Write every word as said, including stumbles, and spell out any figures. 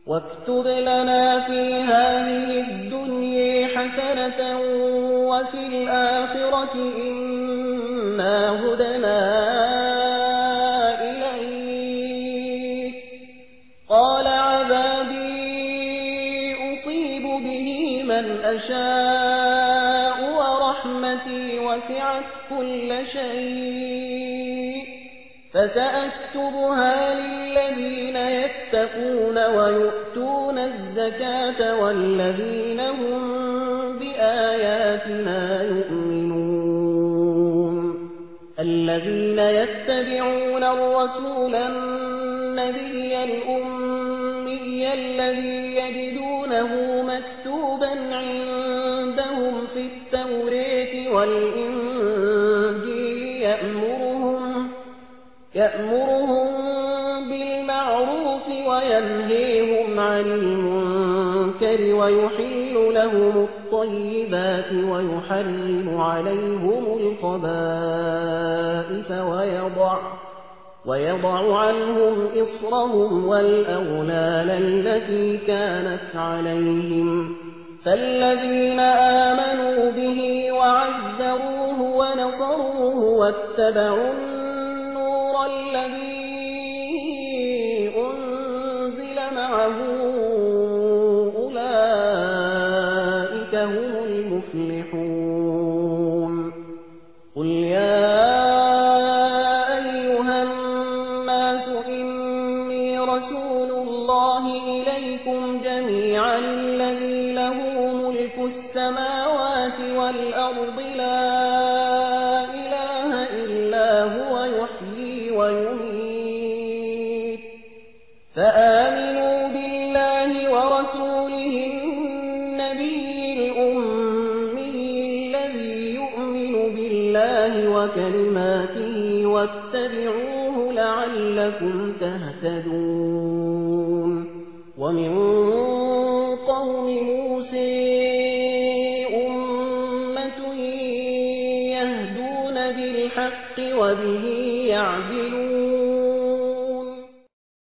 واكتب لنا في هذه الدنيا حسنة وفي الآخرة إنا هدنا إليك. قال عذابي أصيب به من أشاء ورحمتي وسعت كل شيء فسأكتبها للذين يتقون ويؤتون الزكاة والذين هم بآياتنا يؤمنون. الذين يتبعون الرسول النبي الأمي الذي يجدونه مكتوبا عندهم في التوراة والإنجيل يأمرهم يأمرهم بالمعروف وينهيهم عن المنكر ويحل لهم الطيبات ويحرم عليهم الخبائث ويضع, ويضع عنهم إصرهم والأغلال التي كانت عليهم. فالذين آمنوا به وعزروه ونصروه واتبعوا الذي أنزل معه أولئك هم المفلحون. قل يا أيها الناس إني رسول الله إليكم جميعا الذي له ملك السماوات والأرض لا إله إلا هو يحيي ويميت. فآمنوا بالله ورسوله النبي الأمي الذي يؤمن بالله وكلماته واتبعوه لعلكم تهتدون. ومن قوم موسى أمة يهدون بالحق وبه يعدلون.